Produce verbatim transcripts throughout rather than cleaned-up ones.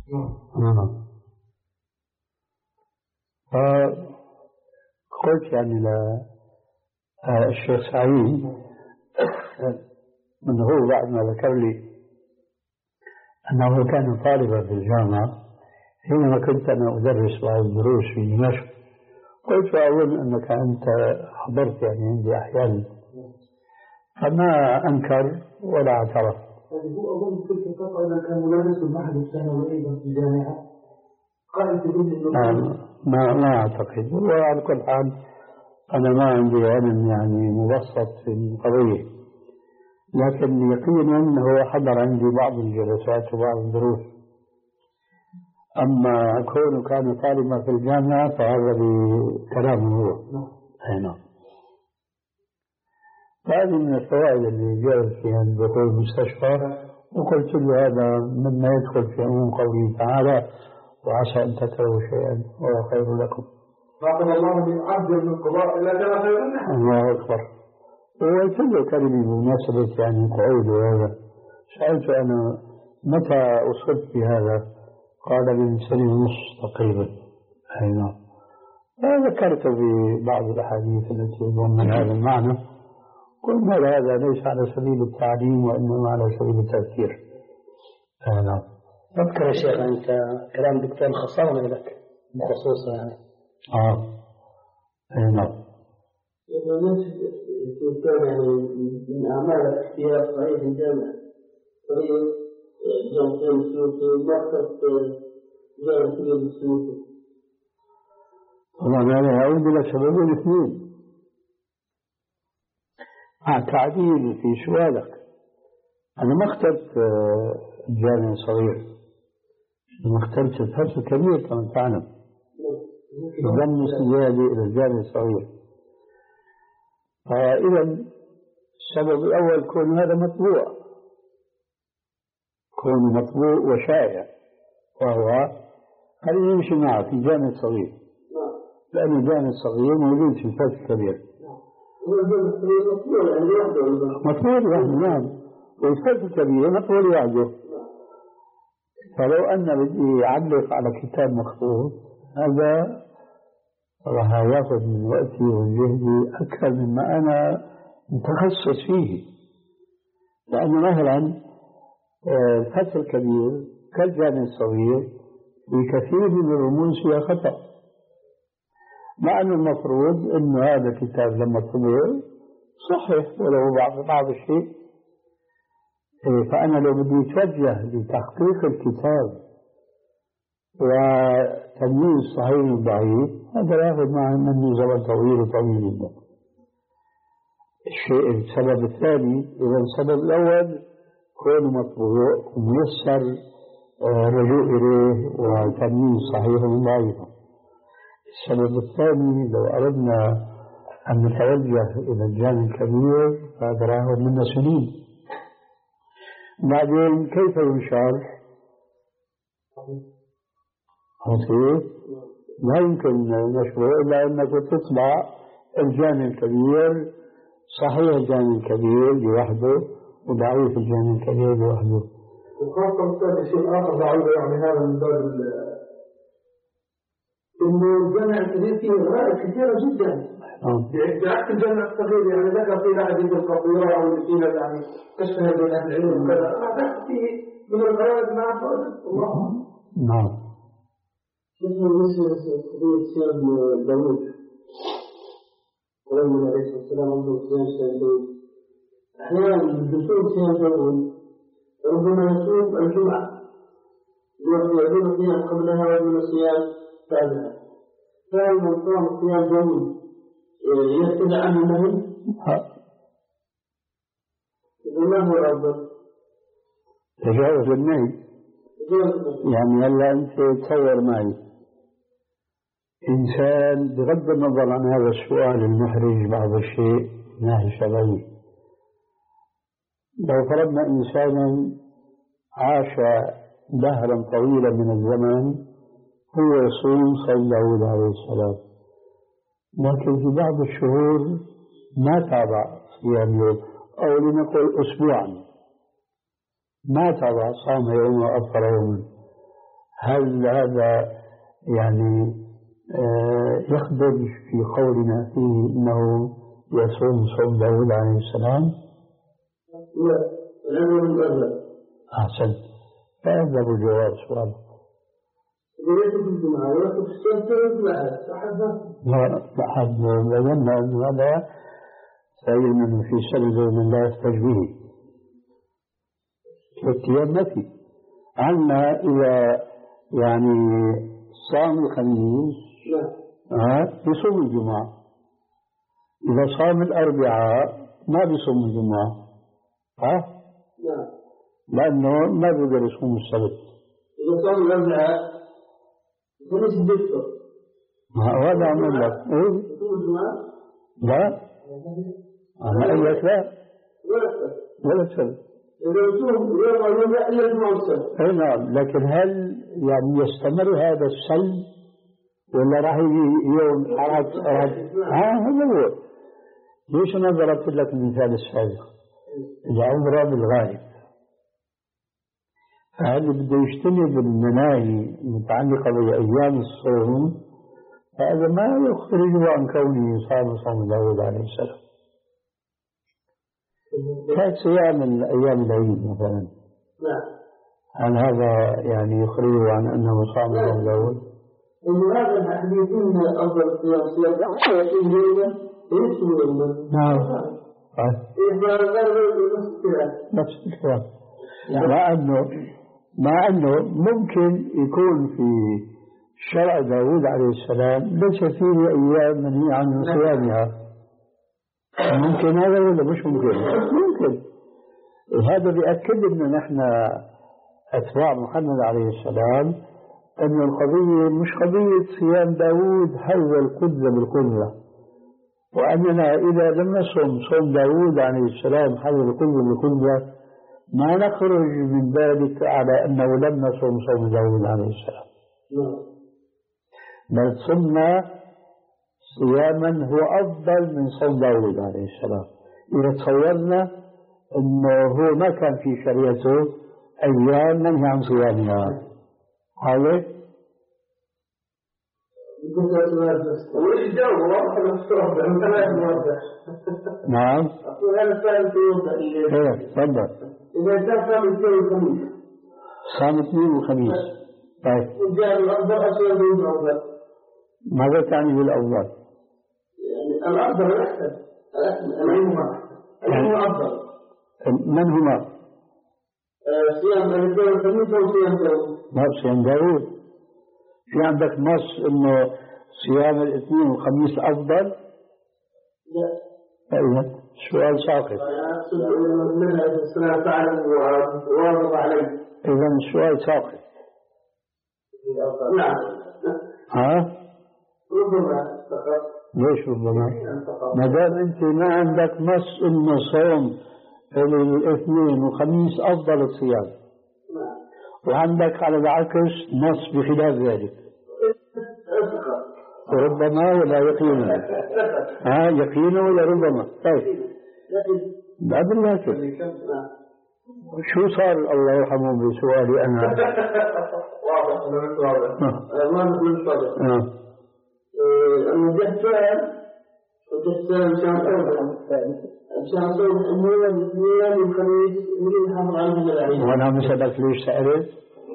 نعم. فقلت يعني للشيخ سعيد من هو بعد ما ذكر لي أنه كان طالبا في الجامعة حينما كنت أنا أدرس بعض الدروس في دمشق، قلت أظن أنك أنت حضرت يعني عندي أحيانا، فما أنكر ولا اعترف. يعني هو أظن كنت تقرأ أنه كان مدرس المعهد الثانوي أيضا في الجامعة، قال تقول ما ما أعتقد. وعلى كل حال أنا ما عندي علم يعني مبسط في القضية، لكن يقينا أنه حضر عندي بعض الجلسات وبعض الدروس. أما كونه كان طالبا في الجامعة فهذا بكلامه هو. نعم. هذه من الفوائد اللي جاءت فيها دخول المستشفى، وقلت له هذا مما يدخل في عموم قوله تعالى وعسى أن تكرهوا شيئا وهو خير لكم. رحم الله من عبد من القضاء إلا كان خير لنا. الله أكبر. وقلت له كلمة بمناسبة يعني قعود هذا، سألت أنا متى أصبت بهذا؟ قال من سنة ونصف تقريبا. أي نعم. ذكرت ببعض الأحاديث التي تضمن هذا المعنى، قلنا هذا ليس على سبيل التعليم وإنما على سبيل التذكير. أي نعم. أذكر يا شيخ أنت كلام دكتور خصصنا لك بخصوص يعني. آه. أي نعم. كان يعني من أعمال اختيار صحيح الجامعة صحيح جامعة السوسي ومركز جامعة كبير السوسي. طبعا هذا يعود إلى سببين اثنين مع تعديل في سؤالك. أنا ما اخترت الجامعة الصغير، أنا اخترت الفرق الكبير كما تعلم، ضم سيادي إلى الجامعة الصغير. فإذا السبب الأول كون هذا مطبوع، كون مطبوع وشائع، وهو خلينا نمشي معه في الجامع الصغير، لأن الجامع الصغير موجود في الفتح الكبير. مطبوع لوحده. نعم. والفتح الكبير مطبوع لوحده. فلو أن بدي أعلق على كتاب مخطوط هذا راح ياخذ من وقتي وجهدي أكثر مما أنا متخصص فيه، لأن مثلا الفتح الكبير كالجامع الصغير في كثير من الرموز فيها خطأ، مع أن المفروض أن هذا الكتاب لما طبع صحيح ولو بعض بعض الشيء. فأنا لو بدي أتوجه لتحقيق الكتاب وتمييز صحيح وضعيف هذا يأخذ معي مني زمن طويل وطويل جدا. الشيء السبب الثاني، إذا السبب الأول كونه مطبوع وميسر الرجوع إليه وتمييز صحيح وضعيف. السبب الثاني لو أردنا أن نتوجه إلى الجامع الكبير فهذا يأخذ منا سنين. بعدين كيف ينشر؟ لا يمكن نشره إلا أنك تطبع الجامع الكبير صحيح الجامع الكبير لوحده وضعيف الجامع الكبير لوحده. وخاصة شيء آخر ضعيف يعني هذا من باب إنه الجامع الكبير فيه غائب كثيرة جدا. بعكس الجامع الصغير يعني ذكر في الحديث القصيرة أو اللي فيها يعني تشتهر بين أهل العلم وكذا فيه من الغرائب مع الله. نعم. مثل مثل قضية سيد داوود ولما عليه الصلاة والسلام عنده سيد داوود أحيانا دخول سيد داوود ربما يصوم الجمعة يعلن صيام قبلها ويعلن صيام بعدها، فهل من صام صيام داوود يرتد عنه النهي؟ يقول ما هو الأفضل؟ تجاوز النهي. يعني هلا أنت تصور معي إنسان بغض النظر عن هذا السؤال المحرج بعض الشيء ناحية شرعية، لو فرضنا إنسانا عاش دهرا طويلا من الزمن هو يصوم صلى داود عليه السلام، لكن في بعض الشهور ما تابع صيام يوم أو لنقل أسبوعا ما تابع صام يوم وأفطر يوما، هل هذا يعني يخرج في قولنا فيه إنه يصوم صوم داود عليه السلام؟ لا، لأنه من أهله. أحسن، فهذا هو جواب سؤال. وليس في الجمعة، وليس في السبت، لا أحد. لا أحد بينا أن هذا سيد في سبب من لا يحتج به. الاتيان ما في. عنا إذا يعني صام الخميس ها بيصوم الجمعة، إذا صام الأربعاء ما بيصوم الجمعة، ها؟ نعم. لأنه ما بيقدر يصوم السبت. إذا صام الأربعاء خميس بيفطر. هذا عمل لك. إيه؟ يصوم الجمعة؟ لا. أنا قلت لا. ولا ولا السبت. إذا يصوم يوم الجمعة إلا الجمعة والسبت. أي نعم، لكن هل يعني يستمر هذا السلب ولا راح يجي يوم حرج حرج؟ ها هذا هو. ليش أنا ضربت لك المثال السابق؟ العمرة بالغالب. فهذا بده يجتنب المناهي المتعلقة بأيام الصوم، هذا ما يخرجه عن كونه صام صوم داود عليه السلام. كصيام الأيام العيد مثلا. نعم. هل هذا يعني يخرجه عن أنه صام صوم داود؟ إن هذا الحديثين أفضل صيام صيام يوما ويسوي يوما. نعم. إذا غير نفس الكلام. مع أنه مع أنه ممكن يكون في شرع داود عليه السلام ليس فيه أيام منهي عن صيامها. ممكن هذا ولا مش ممكن؟ ممكن. هذا بيأكد أن نحن أتباع محمد عليه السلام أن القضية مش قضية صيام داود حول القدرة بالقدرة، وأننا إذا لم نصوم صوم داود عليه السلام حول القدرة بالقدرة ما نخرج من ذلك على أنه لم نصوم صوم داود عليه السلام، بل صمنا صياما هو أفضل من صوم داود عليه السلام. إذا تصورنا أنه هو ما كان في شريعته أيام منهي عن صيامها، هذا نعم. ايه تفضل. إذا كان صام الاثنين والخميس. صام الاثنين والخميس. طيب. وجاء الأفضل أصلا بالأفضل. ماذا تعني بالأفضل؟ يعني الأفضل الأحسن. الأحسن. الأحسن أفضل. من هما؟ صيام الاثنين والخميس أو صيام داود؟ لا صيام داود. في عندك نص إنه صيام الاثنين والخميس أفضل؟ لا. أيوة. سؤال ساقط. إذا السؤال ساقط. نعم. ها؟ ربما ليش ربما؟ ما دام أنت ما عندك نص إنه صوم الاثنين والخميس أفضل الصيام. وعندك على العكس نص بخلاف ذلك. ربما ولا يقينا. ها يقينا ولا ربما. طيب. لا بالله شو صار الله يرحمه بسؤالي أنا؟ واضح مش واضح. ما نقول واضح. آه. المجهد سؤال وجهد سؤال مشان أوضح. مشان أوضح إنه الاثنين والخميس من يحافظ على الجماعة. وأنا مسألك ليش سألت؟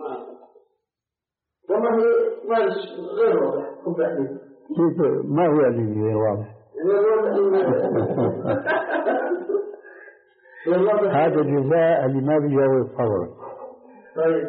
والله مالش غير واضح. كيف ما هو اللي غير واضح؟ هذا جزاء اللي ما بيجاوب فورا. طيب.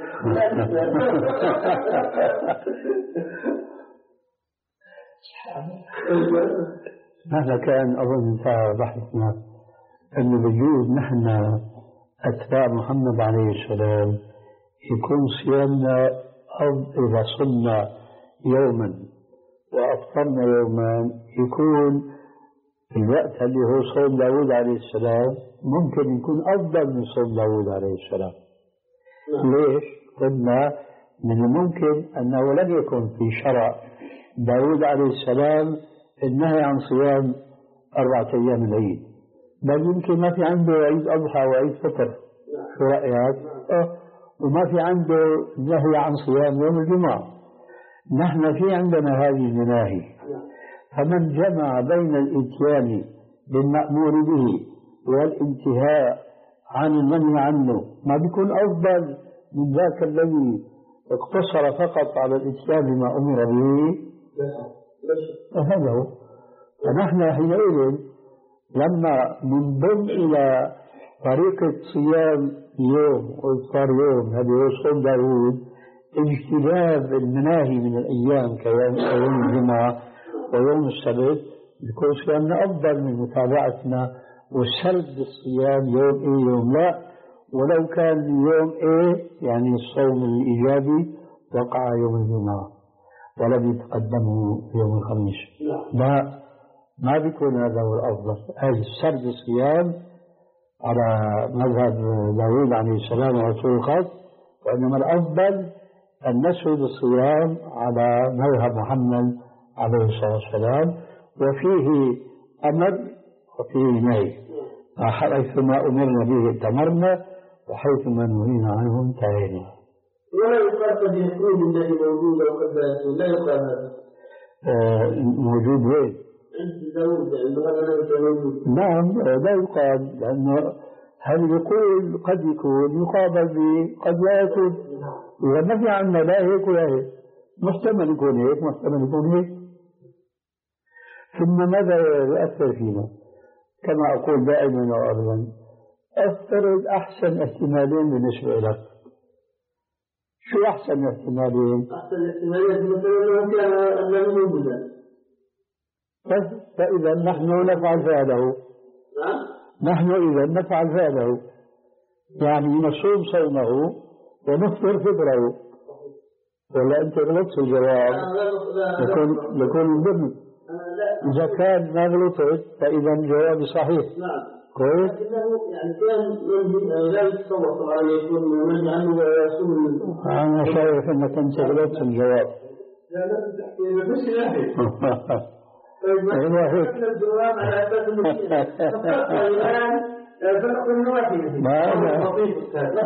هذا كان أظن انتهى بحثنا أنه بجوز نحن أتباع محمد عليه السلام يكون صيامنا أو إذا صمنا يوما وأفطرنا يوما يكون الوقت اللي هو صوم داود عليه السلام ممكن يكون أفضل من صوم داود عليه السلام. ليش؟ قلنا من الممكن أنه لم يكن في شرع داود عليه السلام النهي عن صيام أربعة أيام العيد، بل يمكن ما في عنده عيد أضحى وعيد فطر. شو رأيك؟ أه وما في عنده نهي عن صيام يوم الجمعة. نحن في عندنا هذه المناهي، فمن جمع بين الإتيان بالمأمور به والانتهاء عن المنهي عنه ما بيكون أفضل من ذاك الذي اقتصر فقط على الإتيان بما أمر به. هذا هو. فنحن حينئذ لما ننضم إلى طريقة صيام يوم وإفطار يوم، هذا هو صوم داوود، اجتناب المناهي من الأيام كيوم الجمعة ويوم السبت، يكون صيامنا أفضل من متابعتنا وسرد الصيام يوم إيه يوم لا. ولو كان يوم إيه يعني الصوم الإيجابي وقع يوم الجمعة ولم يتقدمه يوم الخميس، لا، ما بيكون هذا هو الأفضل. هذا سرد الصيام على مذهب داوود عليه السلام ورسول الخاص، وإنما الأفضل أن نسرد الصيام على مذهب محمد عليه الصلاة والسلام، وفيه أمر وفيه نهي، حيثما أمرنا به اتمرنا وحيثما نهينا عنه انتهينا. ولا يقال قد يكون الذي موجود أو قد لا يكون، لا يقال هذا. آه موجود وين؟ عند داوود، عند هذا موجود. نعم لا يقال، لأنه هل يقول قد يكون يقابل به قد لا يكون. إذا ما في عنا لا هيك ولا هيك، محتمل يكون هيك محتمل يكون هيك. ثم ماذا يؤثر فينا؟ كما أقول دائما وأبدا، افترض أحسن احتمالين بالنسبة لك. شو أحسن احتمالين؟ أحسن احتمالين مثلا لو كان أنه موجودا، بس فإذا نحن نفعل فعله. نحن إذا نفعل فعله، يعني نصوم صومه ونفطر فطره. ولا أنت غلطت في الجواب؟ لكون لكون ضمن. إذا كان ما غلطت فإذا جوابي صحيح. نعم. كويس؟ لكنه يعني كان لا يتصور طبعا يكون منهي عنه ويصوم. أنا شايف أنك أنت غلطت في الجواب. لا لا تحكي بس لا. طيب أيوة هيك. الجواب على أساس المشكلة. الآن فرق النوافي. ما لا. لطيف أستاذ.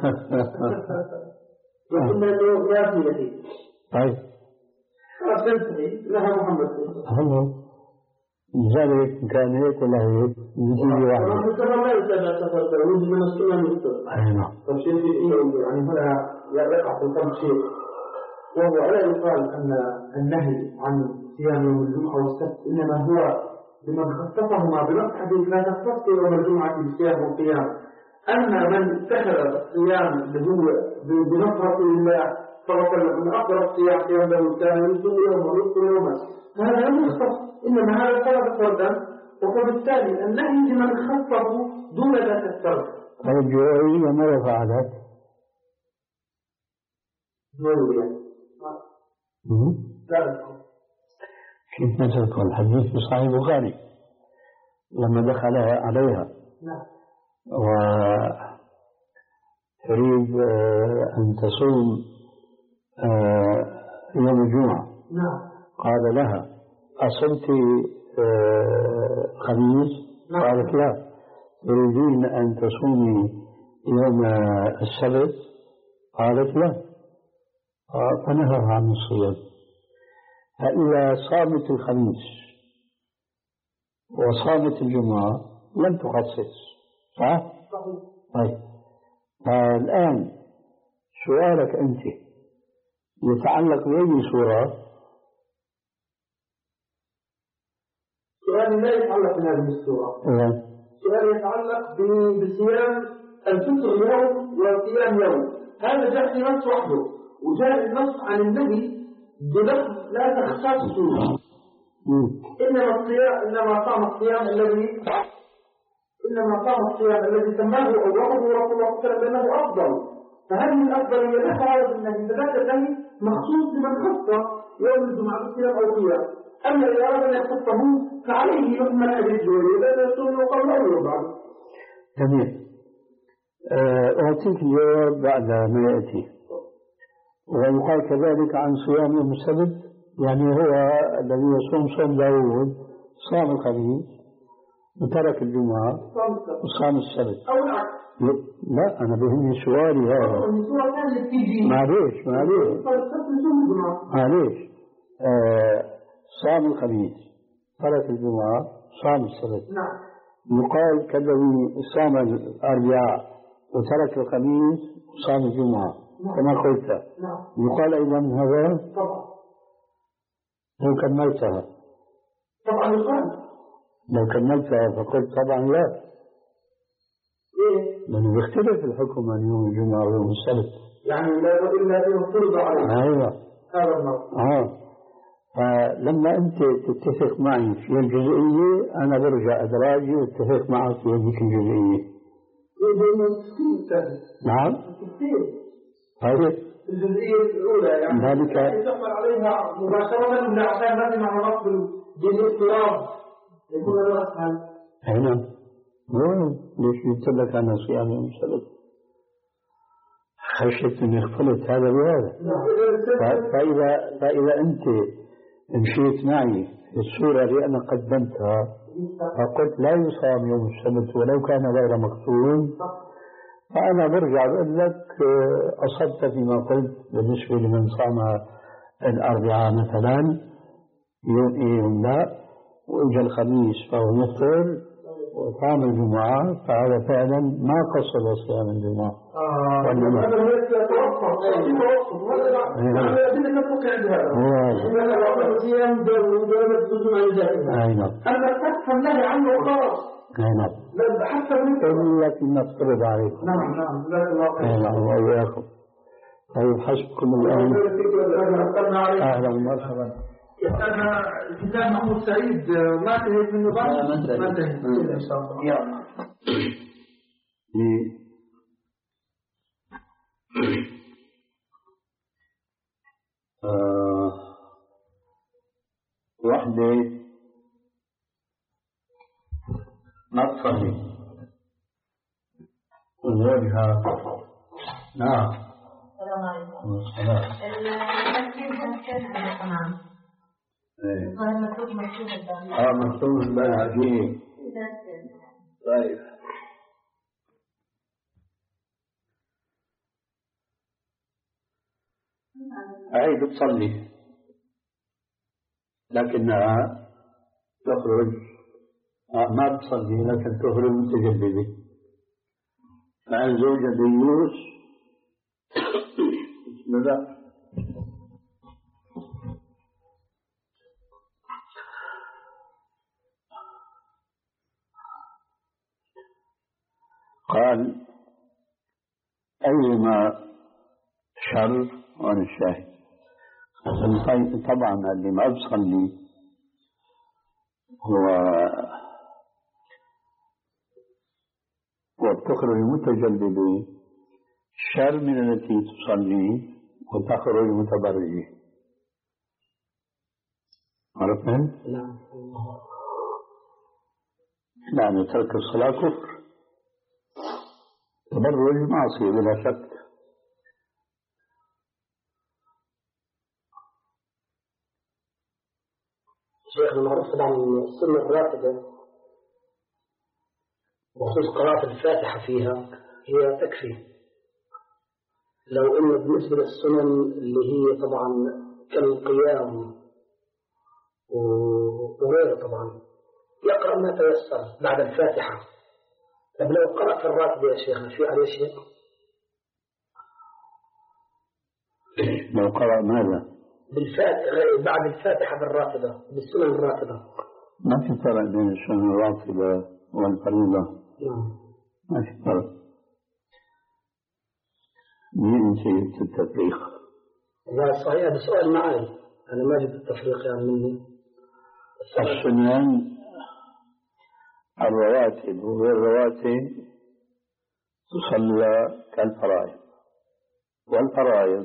لكن له نافي. طيب. خلاص تنتهي لها محمد. هلا. لذلك كان هيك ولا هيك يجي واحد. طبعا لا يتابع سفر داوود من السنة المستقبل. أي نعم. فالشيء في إيه يعني هنا يقع في القلب شيء، وهو ألا يقال أن النهي عن صيام يوم الجمعة والسبت إنما هو لمن خصصهما بنص حديث لا تختص يوم الجمعة بالصيام والقيام. أما من اتخذ الصيام اللي هو بنص رسول الله صلى الله عليه وسلم من أفضل الصيام صيام داوود كان يصوم يوما ويفطر يوما، هذا لم يختص، إنما هذا ثبت فردا، وبالتالي النهي لمن خصه دون ذات السبب. طيب جوهرية ماذا فعلت؟ جوهرية لا أذكر. كيف ما تذكر؟ الحديث في صحيح البخاري لما دخل عليها نعم وتريد أن تصوم يوم الجمعة، نعم قال لها أصمت خميس؟ نعم. قالت لا. تريدين أن تصومي يوم السبت؟ قالت لا. فنهى عن الصيام. فإذا صامت الخميس وصامت الجمعة لم تخصص، صح؟ طيب الآن سؤالك أنت يتعلق بأي صورة؟ سؤالي لا يتعلق بهذه الصورة. سؤالي يتعلق بصيام الفطر يوم والصيام يوم. هذا جاء في نص وحده، وجاء النص عن النبي بلفظ لا تختصوا. إنما الصيام إنما صام الصيام الذي إنما صام الصيام الذي سماه الله رسول الله صلى الله عليه وسلم بأنه أفضل. فهذه الأفضلية لا تعارض النبي، فذاك النبي مخصوص لمن خص يوم الجمعة بالصيام أو القيام. أما إذا أراد أن يخصه فعليه يحمل أجر الجوهرية لا يصوم قبل أو يوم بعد. جميل. أعطيك الجواب بعد ما يأتي. ويقال كذلك عن صيام يوم السبت، يعني هو الذي يصوم صوم داوود صام الخميس وترك الجمعة وصام السبت. أو العكس. لا أنا بهمني سؤالي هذا. معليش معليش معليش آه صام الخميس ترك الجمعة صام السبت. نعم. يقال كالذي صام الأربعاء وترك الخميس وصام الجمعة. نعم. كما قلت. نعم. يقال أيضا هذا. طبعا. لو كملتها. طبعا يقال. لو كملتها فقلت طبعا لا. إيه؟ لأنه بيختلف الحكم عن يوم الجمعة ويوم السبت. يعني لا إلا أن فرض عليه. أيوة. هذا النص. آه. فلما أنت تتفق معي في الجزئية أنا برجع أدراجي واتفق معك في هذيك الجزئية. نعم. هذه الجزئية الأولى يعني ذلك يتقبل عليها مباشرة من عشان لازم على نص الجزء الاضطراب يكون له أسهل. أي نعم. ليش قلت لك أنا صيام يوم السبت؟ خشيت أن يختلط هذا بهذا. فإذا فإذا أنت مشيت معي في الصورة اللي أنا قدمتها فقلت لا يصام يوم السبت ولو كان غير مقتول فأنا برجع بقول لك أصبت فيما قلت بالنسبة لمن صام الأربعاء مثلا يوم إيه يوم لا وإجا الخميس فهو يفطر وصام الجمعة فهذا فعلا ما قصد صيام الجمعة. آه وإنما هذا هو يتوقف يتوقف هذا الأدلة تتوقع بهذا هذا صيام دولة جزء عن ذلك. أي نعم. أما تفهم له عنه وخلاص. أي نعم. حتى من إلا فيما افترض عليكم. نعم نعم جزاك الله خير. أي نعم وإياكم. طيب حسبكم الآن. أهلا ومرحبا. أنا الكتاب محمود سعيد ما انتهيت منه بعد؟ ما انتهيت منه إن شاء الله. يلا. وحدة ما تصلي وزوجها نعم. السلام عليكم. السلام. ايه. مكتوب مكتوب اه مكتوب الباهجي. طيب. هي بتصلي لكنها تخرج آه ما بتصلي لكن تخرج متجددة مع زوجها ديوس. بسم الله. قال أيما شر وأنا الشاهد. طبعا اللي ما بصلي هو وتخرج متجلدة شر من التي تصلي وتخرج متبرجة. عرفتم؟ نعم. يعني ترك الصلاة كفر تبرج معصية بلا شك. شيخنا معروف طبعا السنة الراتبة وخصوص قراءة الفاتحة فيها هي تكفي. لو إن بالنسبة للسنن اللي هي طبعا كالقيام وغيره طبعا يقرأ ما تيسر بعد الفاتحة. طب لو قرأت الراتبة يا شيخنا في عليه شيء؟ لو قرأ ماذا؟ بالفاتحة بعد الفاتحة بالراتبة بالسنن الراتبة. ما في فرق بين السنن الراتبة والفريضة. نعم. ما في فرق. مين شيء التفريق؟ لا صحيح هذا سؤال معي أنا ما جبت التفريق يعني مني. السنن الرواتب وغير الرواتب تصلى كالفرائض والفرائض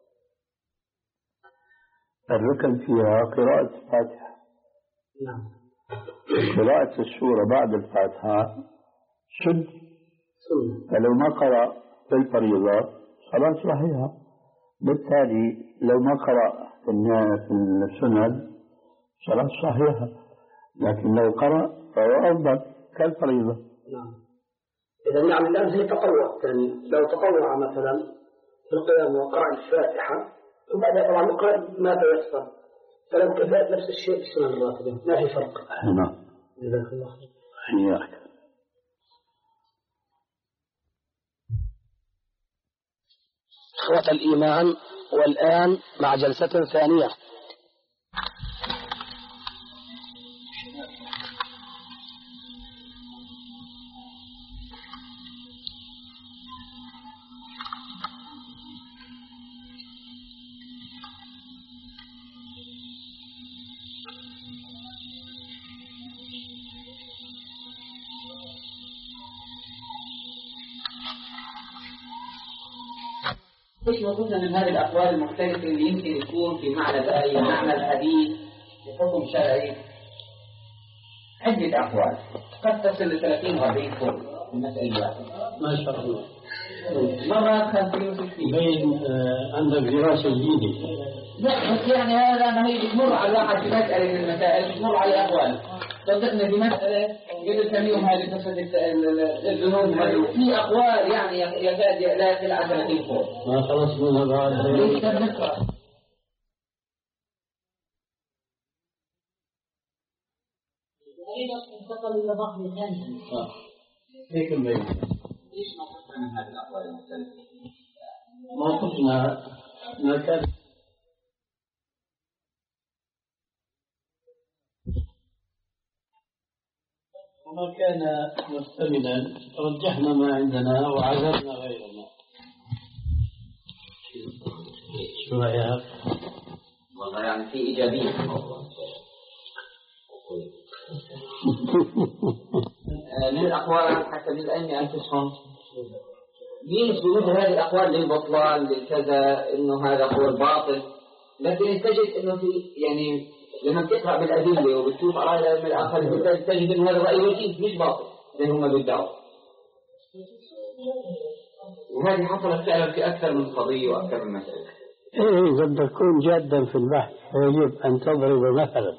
الركن فيها قراءة الفاتحة. نعم. قراءة السورة بعد الفاتحة سنة. سنة. فلو ما قرأ في الفريضة صلاة صحيحة. بالتالي لو ما قرأ في السنن صلاة صحيحة. لكن لو قرأ فهو أفضل كالفريضة. نعم. إذا يعني الآن زي تطوع ثاني، لو تطوع مثلا في القيام وقرأ الفاتحة وبعدها طبعا يقرأ ما تيسر، فلو كفاءة نفس الشيء في السنن الراتبة ما في فرق. نعم. جزاك الله خير. حياك. إخوة الإيمان، والآن مع جلسة ثانية. ايش موجودة من هذه الأقوال المختلفة اللي يمكن يكون في معنى الآية معنى الحديث بحكم شرعي؟ عدة أقوال قد تصل ل ثلاثين و أربعين قول في المسألة واحدة. ما شاء الله. مرة خمسين وستين. بين عندك دراسة جديدة. لا بس يعني هذا ما هي بتمر على واحد في مسألة من المسائل بتمر على أقوال. صدقنا في مسألة قبل كم يوم هذه قصة الذنوب في أقوال يعني يكاد لا يقل عن ثلاثين قول. ما خلص منها بعد. ليش نقرأ؟ انتقل إلى ضخم ثاني. هيك البيت. ليش ما قلنا من هذه الأقوال المختلفة؟ ما قلنا ما كان وما كان مستمنا رجحنا ما عندنا وعزلنا غيرنا. شو رأيك؟ والله يعني في إيجابية في الموضوع. من الأقوال على حسب الأئمة أنفسهم ينسبوا مثل هذه الأقوال للبطلان للكذا إنه هذا قول باطل، لكن تجد إنه في يعني لما بتقرأ بالأدلة وبتشوف على الأئمة الآخرين تجد إنه هذا الرأي وجيه مش باطل زي هم بيدعوا. وهذه حصلت فعلا في أكثر من قضية وأكثر من مسألة. إيه إذا بدك تكون جادا في البحث يجب أن تضرب مثلا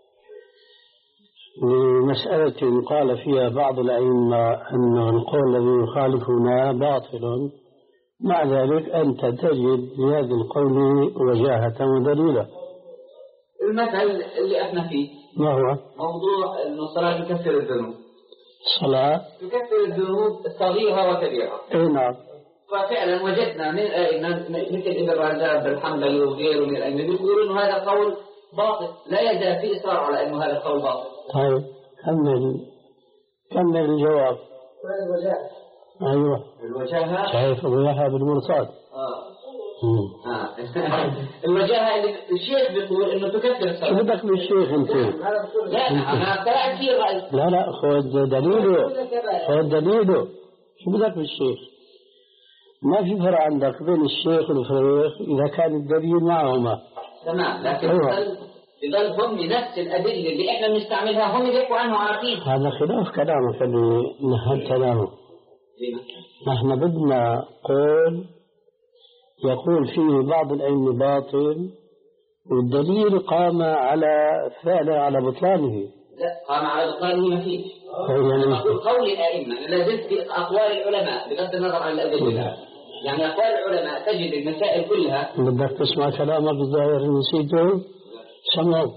لمسألة قال فيها بعض الأئمة أن القول الذي يخالفنا باطل، مع ذلك أنت تجد لهذا القول وجاهة ودليلا. المثل اللي احنا فيه ما هو؟ موضوع أن الصلاة تكفر الذنوب. الصلاة تكفر الذنوب الصغيرة وكبيرة. إيه نعم. ففعلا وجدنا من الأئمة مثل ابن رجب الحنبلي وغيره من الأئمة بيقولوا إنه هذا قول باطل، لا يزال في إصرار على إنه هذا القول باطل. طيب كمل كمل الجواب. الوجاهة. أيوة. الوجاهة. شايف الوجاهة بالمرصاد. آه. آه. الوجاهة اللي الشيخ بيقول إنه تكفر الصلاة. شو بدك بالشيخ أنت؟ لا أنا قرأت فيه رأي. لا لا خذ دليله خذ دليله. شو بدك بالشيخ؟ ما في فرق عندك بين الشيخ والفريق إذا كان الدليل معهما. تمام، لكن أيوة. يضل هم نفس الأدلة اللي إحنا بنستعملها هم يحكوا عنه عارفين. هذا خلاف كلامك اللي نهد كلامه. نحن بدنا قول يقول فيه بعض الأئمة باطل والدليل قام على فعله على بطلانه. لا قام على بطلانه ما فيه. يعني أقول قول الأئمة لا زلت في أقوال العلماء بغض النظر عن الأدلة. يعني أقوال العلماء تجد المسائل كلها. بدك تسمع كلامك الظاهر نسيته؟ سمعوا.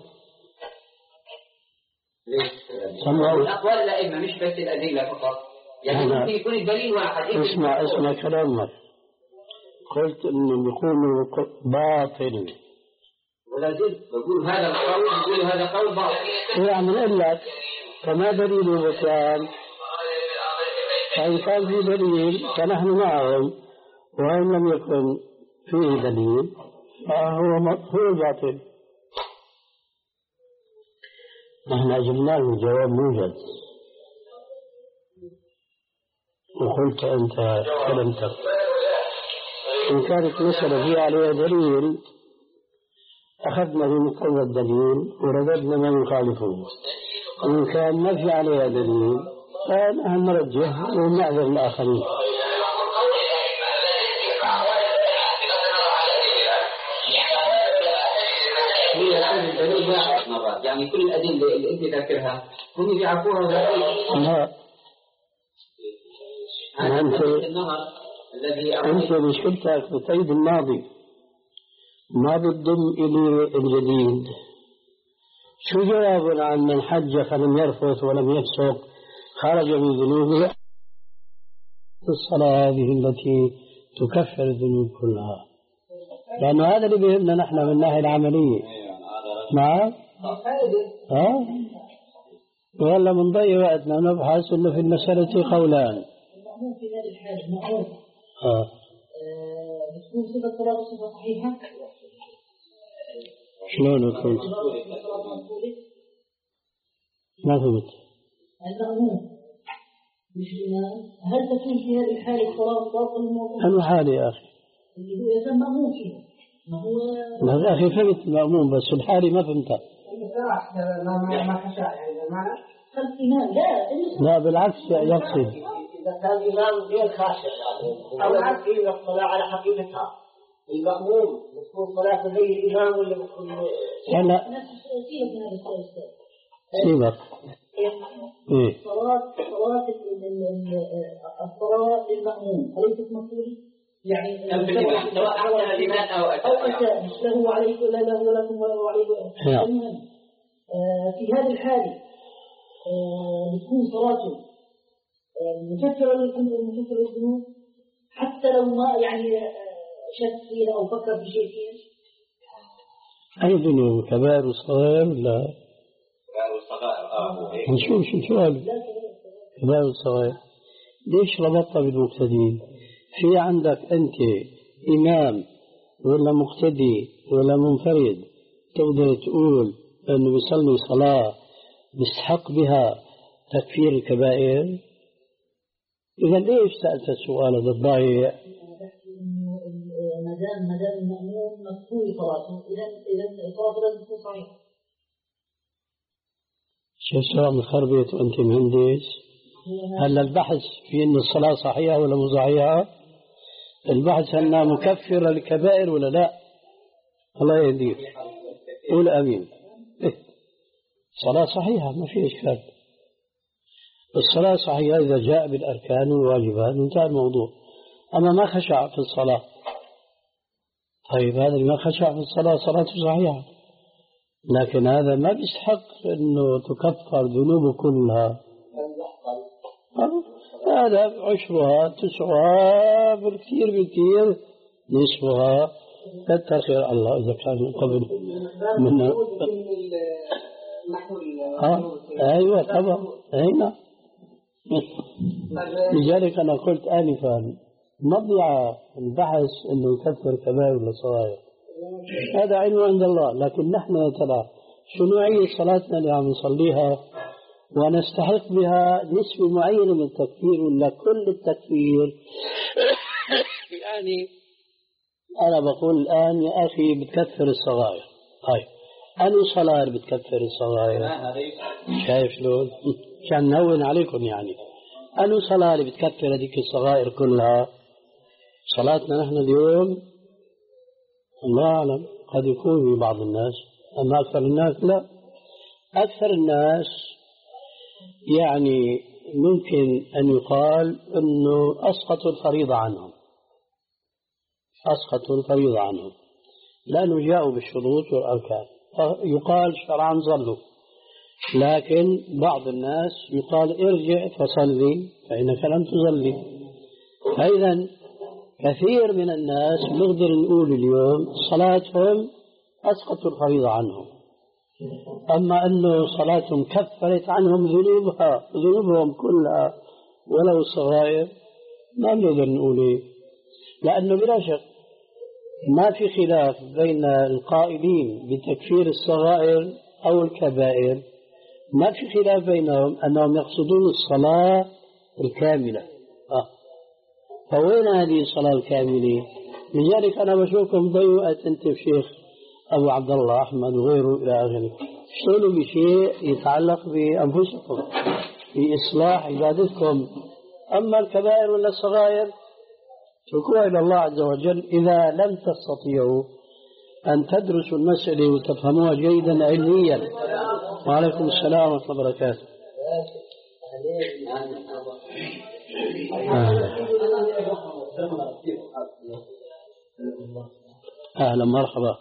سمعوا. أقوال الأئمة مش بس الأدلة فقط. يعني ممكن يكون الدليل واحد. اسمع اسمع كلامك. قلت إنه بيكونوا باطل. ولا زلت بقول هذا القول بقول هذا قول باطل. يعني نقول لك فما دليل البطلان؟ فإن كان في دليل فنحن معهم، وإن لم يكن فيه دليل فهو هو باطل. نحن أجبنا له جواب موجز وقلت أنت كلمتك. إن كانت مسألة فيها عليها دليل أخذنا بمقتضى الدليل ورددنا ما يخالفه، وإن كان ما في عليها دليل فنحن نرجح ونعذر الآخرين. يعني كل الأدلة اللي أنت ذاكرها هم يعرفوها ولا لا أنت أنت مشكلتك بتعيد الماضي، ما بتضم إلى الجديد. شو جواب عن من حج فلم يرفث ولم يفسق خرج من ذنوبه؟ الصلاة هذه التي تكفر الذنوب كلها، لأنه هذا اللي بيهمنا نحن من الناحية العملية. نعم. ها؟ ولا بنضيع وقتنا نبحث إنه في المسألة قولان. المأمون في هذه الحالة المأمون اه بتكون صفة صلاة صفة صحيحة؟ شلون يكون؟ ما فهمت. المأمون مش الإمام، هل تكون في هذه الحالة صلاة باطل الموضوع؟ أنا حالي يا أخي. اللي هو إذا مأمون فيها. ما هو. ما يا أخي فهمت المأمون بس الحالي ما فهمتها. ما ما خشع يعني المعنى؟ الإمام لا. لا بالعكس يقصد. إذا كان الإمام غير خاشع أو العكس إذا الصلاة على حقيقتها المأموم بتكون صلاة غير الإمام ولا بتكون؟ هلا. سيبك. إيه. صلاة صلاة الصلاة للمأموم أليست مفروضة؟ يعني سواء أحسن الإمام أو أو أساء مش له عليك ولا له ولكم ولا عليك. المهم في هذه الحالة بتكون صلاته مكفرة للذنوب مكفرة للذنوب حتى لو ما يعني شك فيها أو فكر في شيء فيها. أي ذنوب كبائر وصغائر لا؟ كبائر والصغائر آه. نشوف شو سؤال كبائر وصغائر. ليش ربطها بالمقتدين؟ في عندك أنت إمام ولا مقتدي ولا منفرد تقدر تقول أنه بيصلي صلاة بيستحق بها تكفير الكبائر؟ إذا ليش سألت السؤال هذا الضايع؟ ما دام ما دام المأموم مقبول صلاته إذا إذا صلاته لازم تكون صحيحة. شو سواء مخربط وأنت مهندس؟ هلا البحث في إن الصلاة صحيحة ولا مو صحيحة؟ البحث أنها مكفرة للكبائر ولا لا؟ الله يهديك. قول أمين. إيه؟ صلاة صحيحة ما في إشكال. الصلاة صحيحة إذا جاء بالأركان والواجبات انتهى الموضوع. أما ما خشع في الصلاة، طيب هذا اللي ما خشع في الصلاة صلاته صحيحة، لكن هذا ما بيستحق أنه تكفر ذنوبه كلها. هذا عشرها تسعها بالكثير بالكثير نصفها كتر خير الله إذا كان قبل من ها أيوة طبعا أين لذلك أنا قلت آنفا مضيع البحث أنه يكفر كبائر ولا صغائر، هذا علم عند الله. لكن نحن يا ترى شو نوعية صلاتنا اللي عم نصليها ونستحق بها نسبة معينة من التكفير ولا كل التكفير؟ يعني أنا بقول الآن يا أخي بتكفر الصغائر. طيب أني صلاة بتكفر الصغائر؟ شايف شلون؟ كان نهون عليكم يعني. أني صلاة بتكفر هذيك الصغائر كلها؟ صلاتنا نحن اليوم الله أعلم قد يكون في بعض الناس، أما أكثر الناس لا. أكثر الناس يعني ممكن أن يقال أنه أسقطوا الفريضة عنهم، أسقطوا الفريضة عنهم لأنه جاءوا بالشروط والأركان، يقال شرعا ظلوا. لكن بعض الناس يقال ارجع فصلي فإنك لم تصلي. فإذا كثير من الناس نقدر نقول اليوم صلاتهم أسقطوا الفريضة عنهم، أما أنه صلاتهم كفرت عنهم ذنوبها ذنوبهم كلها ولو صغائر ما نقدر نقول إيه، لأنه بلا شك ما في خلاف بين القائلين بتكفير الصغائر أو الكبائر، ما في خلاف بينهم أنهم يقصدون الصلاة الكاملة. آه. فوين هذه الصلاة الكاملة؟ لذلك أنا بشوفكم ضيوءة أنت الشيخ أبو عبد الله أحمد وغيره إلى آخره اشتغلوا بشيء يتعلق بأنفسكم بإصلاح عبادتكم. أما الكبائر ولا الصغائر تركوها إلى الله عز وجل إذا لم تستطيعوا أن تدرسوا المسألة وتفهموها جيدا علميا. وعليكم السلام ورحمة الله وبركاته. أهلا مرحبا.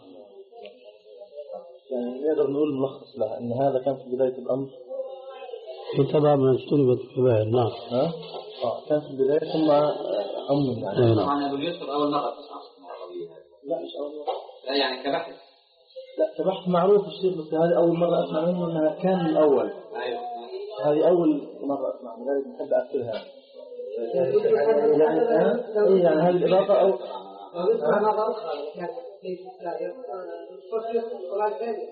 يعني نقدر نقول ملخص لها أن هذا كان في بداية الأمر في تبع من اجتنبت الكبائر. نعم. ها؟ آه كان في البداية ثم أمن يعني. طبعا أبو يوسف أول مرة تسمع. لا مش أول مرة. لا يعني كبحث. لا كبحث معروف الشيخ، بس هذه أول مرة أسمع منه أنها كان الأول. أيوه. هذه أول مرة أسمع من ذلك نحب أكلها. يعني الآن يعني هذه الإضافة أو اسمع مرة أخرى كانت كيف تصفيق الصلاة ثانية.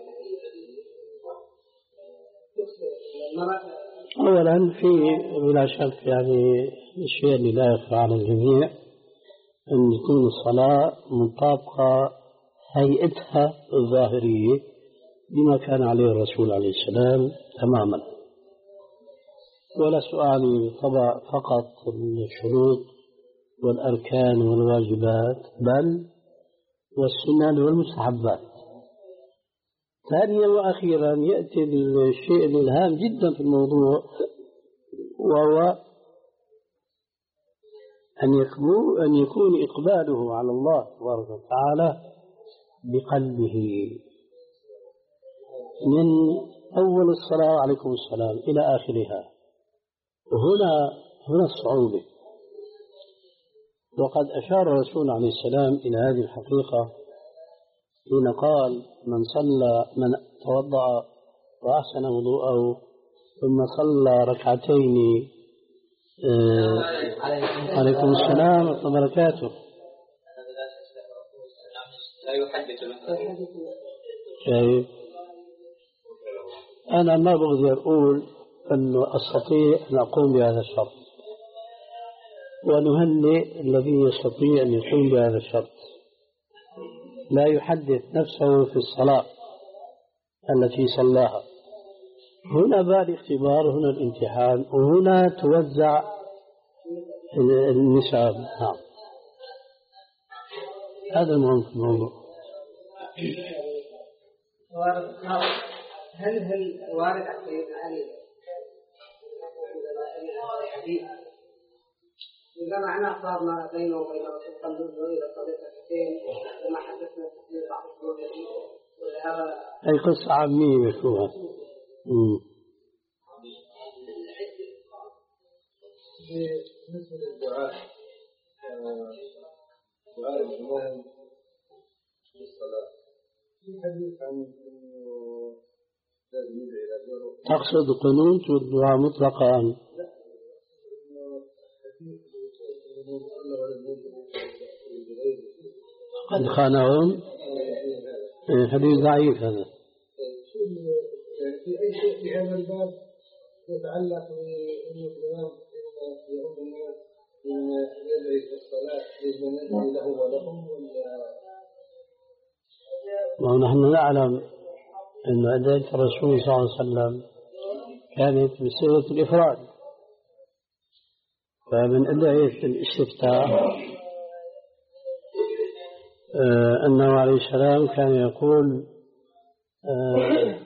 أولا في بلا شك يعني الشيء اللي لا يخفى على الجميع أن تكون الصلاة مطابقة هيئتها الظاهرية بما كان عليه الرسول عليه السلام تماما، ولا سؤال طبع فقط الشروط والأركان والواجبات بل والسنن والمستحبات. ثانيا وأخيرا يأتي الشيء الهام جدا في الموضوع، وهو أن يكون إقباله على الله تبارك وتعالى بقلبه من أول الصلاة عليكم السلام إلى آخرها. وهنا هنا الصعوبة. وقد أشار الرسول عليه السلام إلى هذه الحقيقة حين قال: من صلى من توضأ وأحسن وضوءه ثم صلى ركعتين آه عليكم السلام ورحمة الله وبركاته. شايف؟ أنا ما بقدر أقول أنه أستطيع أن أقوم بهذا الشرط، ونهنئ الذي يستطيع أن يقوم بهذا الشرط، لا يحدث نفسه في الصلاة التي صلاها. هنا بقى الاختبار، هنا الامتحان، وهنا توزع النسب. نعم هذا المهم في الموضوع. هل هل وارد عن سيدنا علي الحديث إذا معناه صار ما بينه وبين الرسول صلى الله عليه وسلم إلى صديقة حسين وما حدثنا في بعض الشهور ولا هذا أي قصة عامية مشهورة. بالنسبة للدعاء دعاء الإمام في الصلاة في حديث عن إنه لازم يدعي إلى غيره. تقصد القنوت والدعاء مطلقا؟ قد خانهم حديث ضعيف هذا. في أي شيء في هذا الباب يتعلق بأنه الإمام يؤم الناس يدعي في الصلاة يجب أن يدعي له ولهم ولا؟ ونحن نعلم أن أدعية الرسول صلى الله عليه وسلم كانت بصيغة الإفراد، فمن أدعية الاستفتاح آه أنه عليه السلام كان يقول آه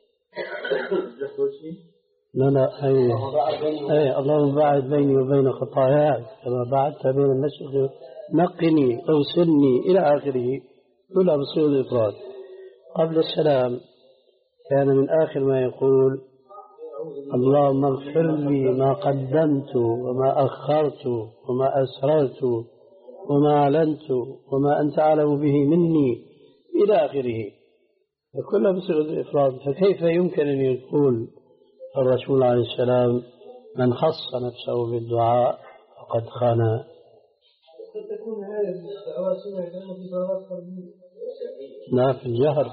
لا لا أي, أي اللهم باعد بيني وبين خطاياي كما بعدت بين المشرق، نقني أوصلني إلى آخره، كلها بصيغة الإفراد. قبل السلام كان من آخر ما يقول: اللهم اغفر لي ما قدمت وما أخرت وما أسررت وما أعلنت وما أنت أعلم به مني إلى آخره، فكلها بصيغة الإفراد. فكيف يمكن أن يقول الرسول عليه السلام: من خص نفسه بالدعاء فقد خان؟ قد تكون هذه الدعوات سنة كانوا في صلوات قلبية. لا، في الجهر،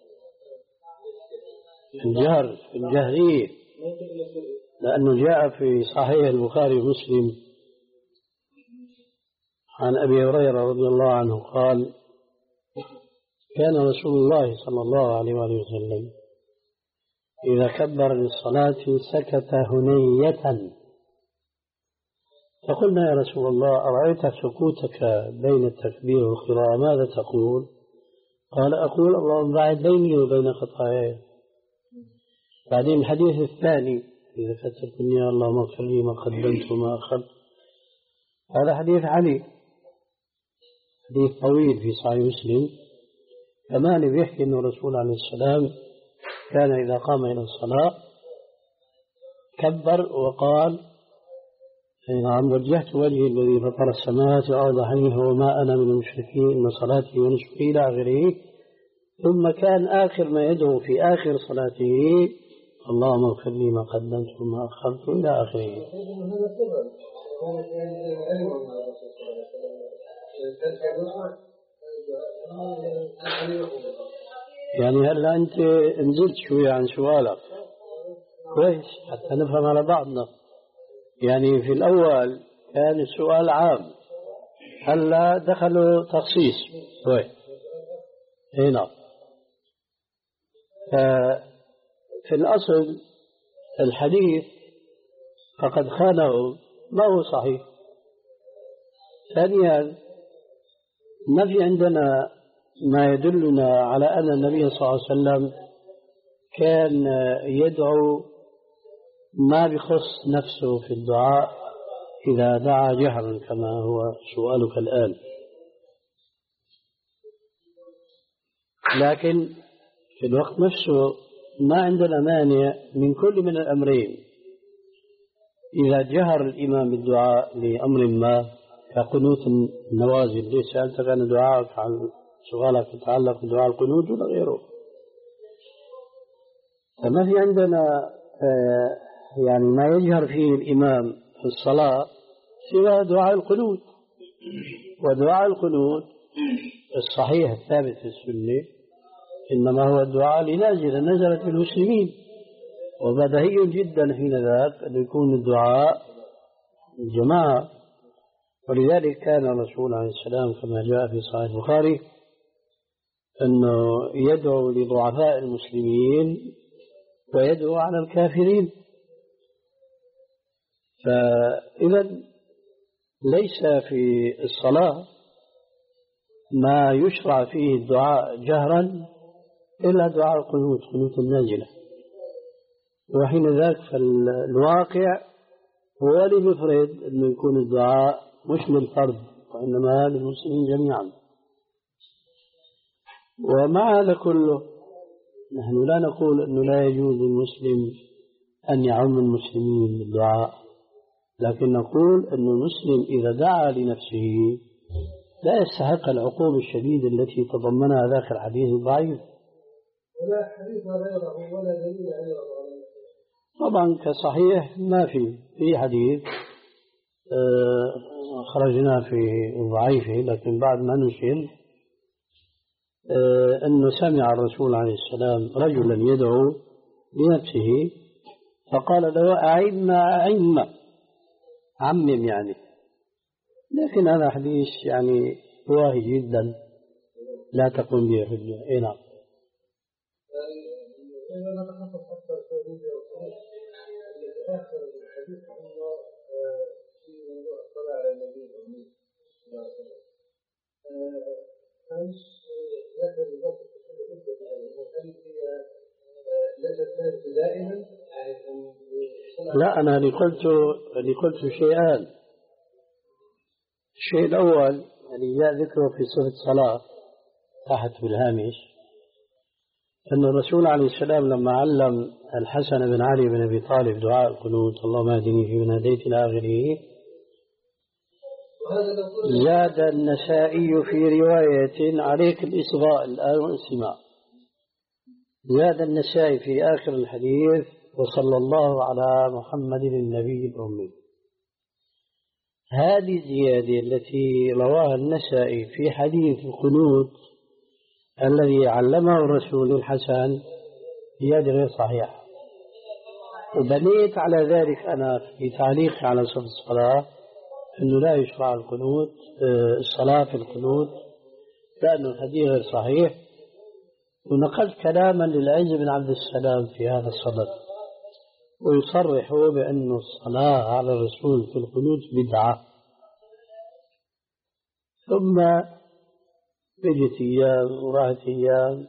في الجهر في الجهرية، لأنه جاء في صحيح البخاري ومسلم عن أبي هريرة رضي الله عنه قال: كان رسول الله صلى الله عليه وآله وسلم إذا كبر للصلاة سكت هنية، فقلنا: يا رسول الله أرأيت سكوتك بين التكبير والقراءة ماذا تقول؟ قال: أقول اللهم باعد بيني وبين خطاياي. بعدين الحديث الثاني: إذا كتبتني اللهم اغفر لي ما قدمت وما أخرت هذا حديث علي، حديث طويل في صحيح مسلم، كمان بيحكي أن الرسول عليه السلام كان إذا قام إلى الصلاة كبر وقال: نعم، وجهت وجهي الذي فطر السماوات والأرض حنيفا وما أنا من المشركين إن صلاتي ونسكي إلى آخره. ثم كان آخر ما يدعو في آخر صلاته: اللهم اغفر لي ما قدمت وما أخرت إلى آخره. يعني هلا أنت نزلت شوية عن سؤالك كويس حتى نفهم على بعضنا. يعني في الأول كان السؤال عام، هلا دخلوا تخصيص. كويس. هنا في الأصل الحديث فقد خانه، ما هو صحيح. ثانيا، ما في عندنا ما يدلنا على أن النبي صلى الله عليه وسلم كان يدعو ما بخص نفسه في الدعاء إذا دعا جهرا كما هو سؤالك الآن. لكن في الوقت نفسه ما عندنا مانع من كل من الأمرين. إذا جهر الإمام بالدعاء لأمر ما كقنوت النوازل، ليش سألتك عن دعائك عن سؤالك يتعلق بدعاء القنوت ولا غيره؟ فما في عندنا يعني ما يجهر فيه الإمام في الصلاة سوى دعاء القنوت. ودعاء القنوت الصحيح الثابت في السنة إنما هو الدعاء لنازلة نزلت بالمسلمين، وبديهي جدا حين ذاك أن يكون الدعاء الجماعة. ولذلك كان الرسول عليه السلام كما جاء في صحيح البخاري أنه يدعو لضعفاء المسلمين ويدعو على الكافرين. فإذا ليس في الصلاة ما يشرع فيه الدعاء جهرا إلا دعاء القنوت، قنوت النازلة. وحين ذاك فالواقع هو لمفرد أنه يكون الدعاء مش للفرد وإنما للمسلمين جميعا. ومع هذا كله نحن لا نقول أنه لا يجوز للمسلم أن يعم المسلمين بالدعاء، لكن نقول أن المسلم إذا دعا لنفسه لا يستحق العقوبة الشديدة التي تضمنها ذاك الحديث الضعيف. ولا حديث غيره ولا دليل غيره. طبعا كصحيح ما في في حديث آه خرجنا في ضعيفه، لكن بعد ما نشر آه أنه سمع الرسول عليه السلام رجلا يدعو لنفسه فقال له: أعم أعم عمم يعني. لكن هذا حديث يعني واهي جدا لا تقوم به حجة. اي نعم. لا، أنا اللي قلت اللي قلت شيئان. الشيء الأول يعني جاء ذكره في صفة الصلاة تحت بالهامش أن الرسول عليه السلام لما علم الحسن بن علي بن أبي طالب دعاء القنوت: اللهم اهدني فيمن هديت إلى آخره، زاد النسائي في رواية عليك الإصغاء الآن والاستماع، زاد النسائي في آخر الحديث: وصلى الله على محمد النبي الأمي. هذه الزيادة التي رواها النسائي في حديث القنوت الذي علمه الرسول الحسن زيادة غير صحيحة. وبنيت على ذلك أنا في تعليقي على صفة الصلاة أنه لا يشرع القنوت الصلاة في القنوت لأنه الحديث غير صحيح. ونقلت كلاما للعز بن عبد السلام في هذا الصدد، ويصرح بأن الصلاة على الرسول في القنوت بدعة. ثم بجت أيام وراحت أيام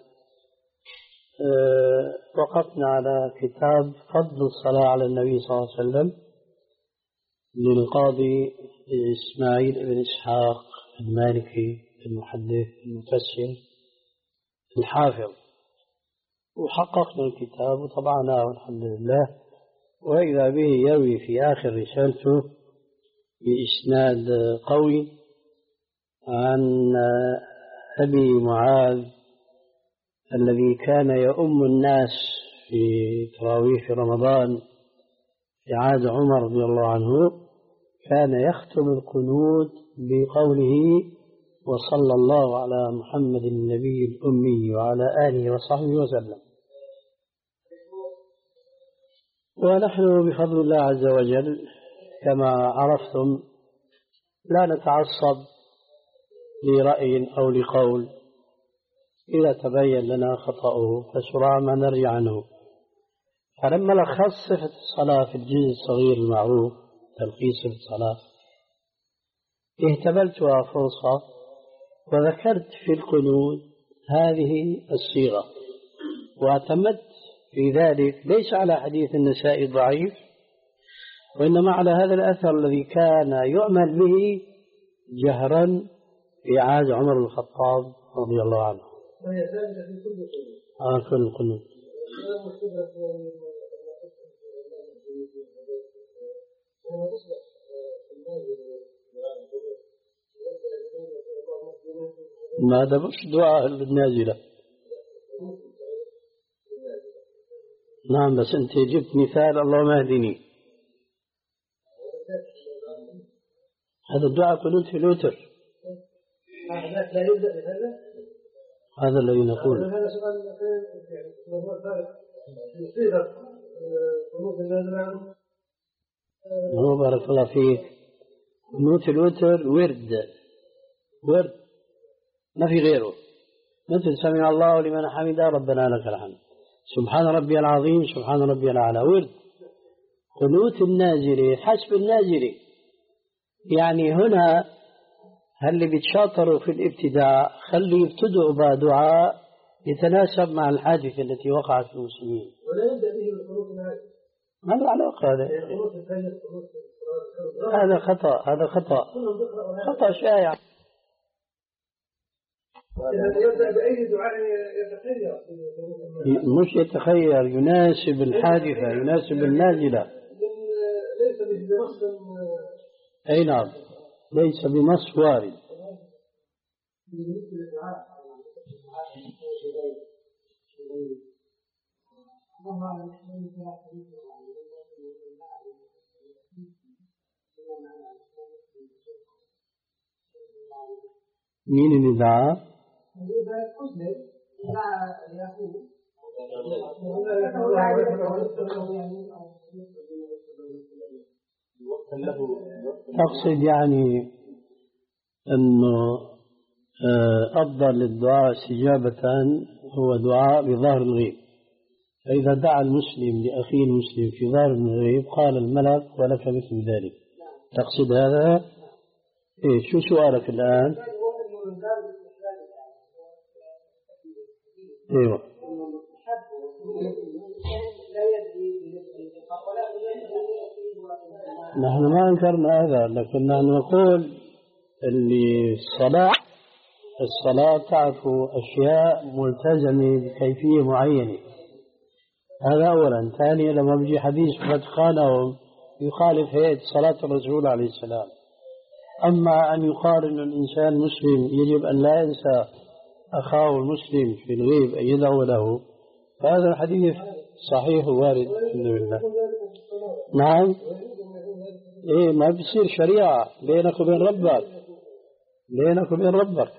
أه وقفنا على كتاب فضل الصلاة على النبي صلى الله عليه وسلم للقاضي إسماعيل بن إسحاق المالكي المحدث المفسر الحافظ، وحققنا الكتاب وطبعناه والحمد لله. وإذا به يروي في آخر رسالته بإسناد قوي عن أبي معاذ الذي كان يؤم الناس في تراويح رمضان في عهد عمر رضي الله عنه، كان يختم القنوت بقوله: وصلى الله على محمد النبي الأمي وعلى آله وصحبه وسلم. ونحن بفضل الله عز وجل كما عرفتم لا نتعصب لرأي أو لقول، إذا تبين لنا خطأه فسرعان ما نرجع عنه. فلما لخص صفة الصلاة في الجزء الصغير المعروف تلخيص صفة الصلاة، اهتملتها فرصة وذكرت في القنوت هذه الصيغة، واعتمدت في ذلك ليس على حديث النسائي ضعيف، وإنما على هذا الأثر الذي كان يعمل به جهرا في عهد عمر بن الخطاب رضي الله عنه. وهي ثابتة في كل قنوت. آه كل قنوت. ما هذا مش دعاء النازلة. نعم بس أنت جبت مثال اللهم اهدني، هذا الدعاء قنوت في الوتر. لا يبدأ بهذا، هذا الذي نقول. هذا سؤال يعني في صيغة قنوت النازلة. هو بارك الله فيك، قنوت الوتر ورد ورد ما في غيره، مثل سمع الله لمن حمده ربنا لك الحمد، سبحان ربي العظيم، سبحان ربي الأعلى، ورد. قنوت النازلة حسب النازلة، يعني هنا هل اللي بيتشاطروا في الابتداع خلي يبتدعوا بدعاء يتناسب مع الحادثة التي وقعت في المسلمين. ولا يبدأ به القنوت النازلة. ما له علاقة هذا؟ هذا خطأ، هذا خطأ خطأ شائع. يبدأ بأي دعاء يتخير، مش يتخير، يناسب الحادثة، يناسب النازلة. ليس بنص. أي نعم، ليس بنص وارد. مين اللي دعا؟ تقصد يعني أنه أفضل الدعاء استجابة هو دعاء بظاهر الغيب، فإذا دعا المسلم لأخيه المسلم في ظاهر الغيب قال الملك ولك مثل ذلك. تقصد هذا؟ إيه شو سؤالك الآن؟ ايوه نحن ما انكرنا هذا، لكن نحن نقول اللي الصلاة الصلاة تعرف أشياء ملتزمة بكيفية معينة، هذا أولا. ثانيا لما بيجي حديث قد خانهم يخالف هيئة صلاة الرسول عليه السلام. أما أن يقارن الإنسان مسلم يجب أن لا ينسى أخاه المسلم في الغيب أن يدعو له، فهذا الحديث صحيح وارد الحمد لله. نعم إيه ما بيصير شريعة بينك وبين ربك، بينك وبين ربك.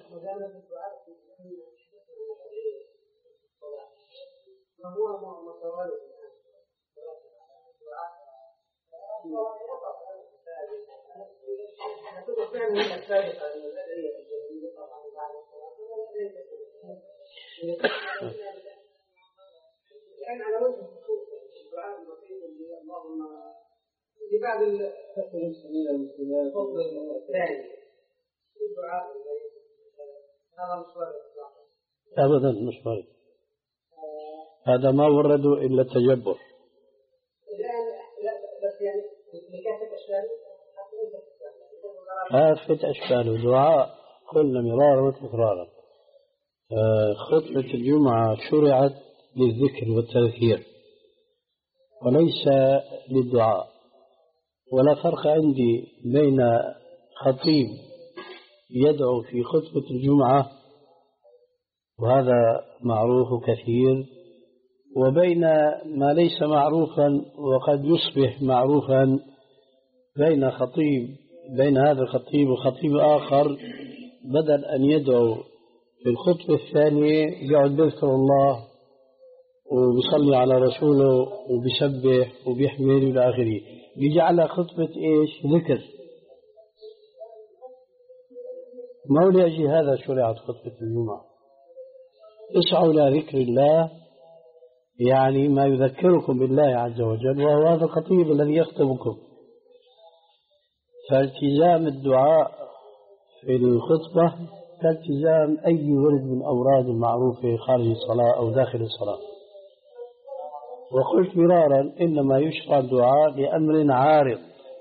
يعني على وجه الخصوص الدعاء البسيط اللي اللهم لبعض المسلمين والمسلمات فضل الثاني الدعاء هذا مش وارد أبدا مش وارد، هذا ما ورد إلا التجبر. الآن لا بس يعني لكافة أشكال كافة أشكاله دعاء قلنا مرارا وتكرارا. خطبة الجمعة شرعت للذكر والتذكير وليس للدعاء. ولا فرق عندي بين خطيب يدعو في خطبة الجمعة وهذا معروف كثير، وبين ما ليس معروفا وقد يصبح معروفا بين خطيب بين هذا الخطيب وخطيب آخر، بدل أن يدعو في الخطبة الثانية يقعد يذكر الله وبيصلي على رسوله وبيسبح وبيحمد إلى آخره، بيجعلها خطبة إيش؟ ذكر. ما لأجل هذا شرعت خطبة الجمعة. اسعوا إلى ذكر الله، يعني ما يذكركم بالله عز وجل، وهو هذا الخطيب الذي يخطبكم. فالتزام الدعاء في الخطبة كالتزام أي ورد من أوراد المعروفة خارج الصلاة أو داخل الصلاة. وقلت مرارا إنما يشرع الدعاء لأمر عارض،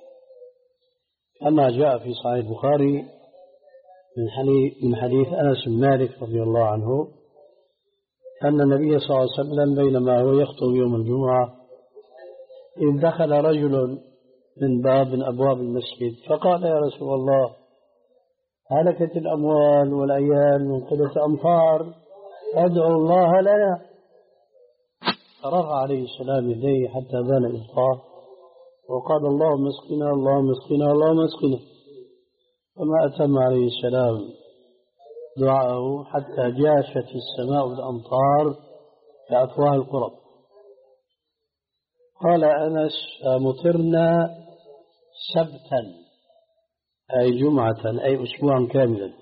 كما جاء في صحيح البخاري من حديث أنس بن مالك رضي الله عنه أن النبي صلى الله عليه وسلم بينما هو يخطب يوم الجمعة إذ دخل رجل من باب من أبواب المسجد فقال: يا رسول الله، هلكت الأموال والعيال من قلة أمطار، أدعو الله لنا. فرفع عليه السلام يديه حتى بان إصبعه وقال: اللهم اسقنا اللهم اسقنا اللهم اسقنا. فما أتم عليه السلام دعاءه حتى جاشت السماء بالأمطار كأفواه القرب. قال أنس: مطرنا سبتا أي جمعة أي أسبوعا كاملا.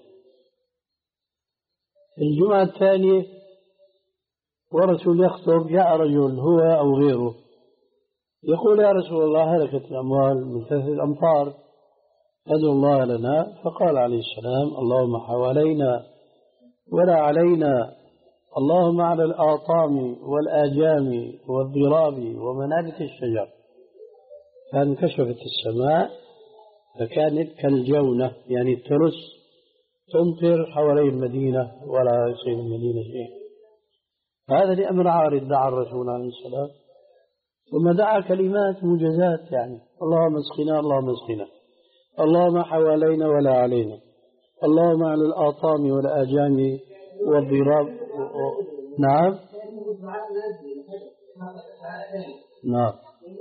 الجمعة الثانية ورسول يخطب جاء رجل هو أو غيره يقول: يا رسول الله، هلكت الأموال من كثرة الأمطار، أدعو الله لنا. فقال عليه السلام: اللهم حوالينا ولا علينا، اللهم على الآطام والآجام والضراب ومنابت الشجر. فانكشفت السماء فكانت كالجونة، يعني الترس تمطر حوالي المدينة ولا يصيب المدينة شيء. هذا لأمر عارض دعا الرسول عليه السلام، ثم دعا كلمات موجزات، يعني اللهم اسقنا اللهم اسقنا، اللهم حوالينا ولا علينا، اللهم على الآطام والآجام والضراب. نعم نعم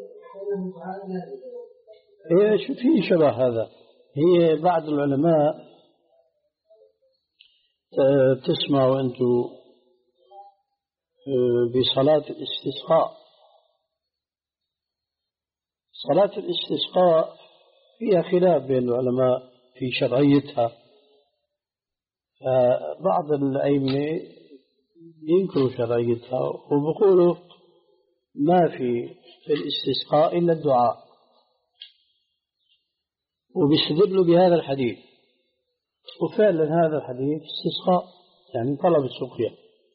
ايش في شبه هذا. هي بعض العلماء تسمعوا أنتم بصلاة الاستسقاء. صلاة الاستسقاء فيها خلاف بين العلماء في شرعيتها. بعض الأئمة ينكروا شرعيتها وبيقولوا ما في في الاستسقاء إلا الدعاء، وبيستدلوا بهذا الحديث. وفعلا هذا الحديث استسقاء، يعني طلب السقيا.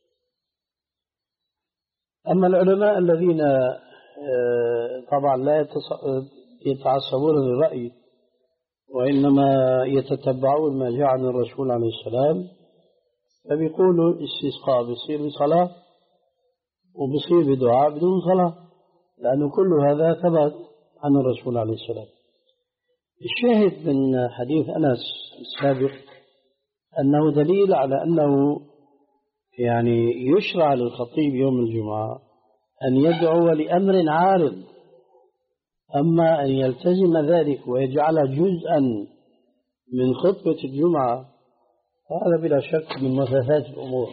أما العلماء الذين طبعا لا يتعصبون للرأي وإنما يتتبعون ما جاء عن الرسول عليه السلام، فبيقولوا الاستسقاء بيصير بصلاة وبيصير بدعاء بدون صلاة، لأنه كل هذا ثبت عن الرسول عليه السلام. الشاهد من حديث أنس السابق أنه دليل على أنه يعني يشرع للخطيب يوم الجمعة أن يدعو لأمر عارض، أما أن يلتزم ذلك ويجعل جزءا من خطبة الجمعة هذا بلا شك من محدثات الأمور.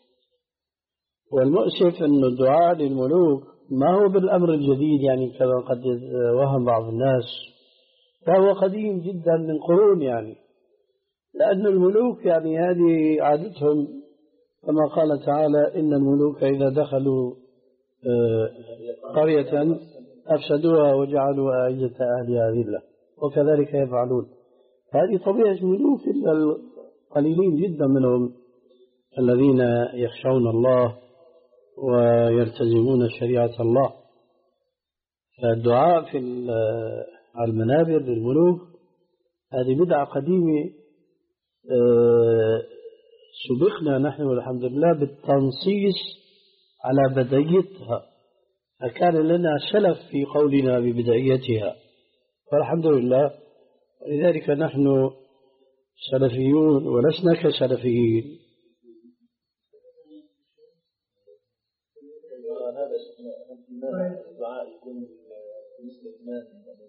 والمؤسف أن الدعاء للملوك ما هو بالأمر الجديد، يعني كما قد وهم بعض الناس، فهو قديم جدا من قرون، يعني لأن الملوك يعني هذه عادتهم، كما قال تعالى: إن الملوك إذا دخلوا قرية أفسدوها وجعلوا أعزة أهلها ذلة، وكذلك يفعلون. هذه طبيعة الملوك، إلا القليلين جدا منهم الذين يخشون الله ويلتزمون شريعة الله. فالدعاء في المنابر للملوك هذه بدعة قديمة. سبقنا نحن والحمد لله بالتنصيص على بدعيتها، فكان لنا سلف في قولنا ببدعيتها، والحمد لله. ولذلك نحن سلفيون ولسنا كسلفيين. الدعاء يكون مثل الإمام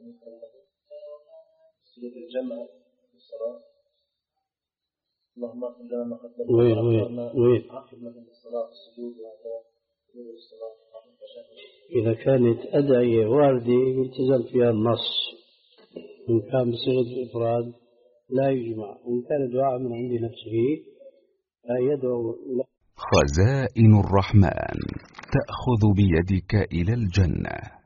سيد الجمع في الصلاة، اللهم اغفر لنا ما قدمنا وين وين وين الصلاة السجود والصلاة. إذا كانت أدعية واردة يلتزم فيها النص، إن كان بصيغة الإفراد لا يجمع، وإن كان دعاء من عند نفسه لا يدعو. خزائن الرحمن تأخذ بيدك إلى الجنة.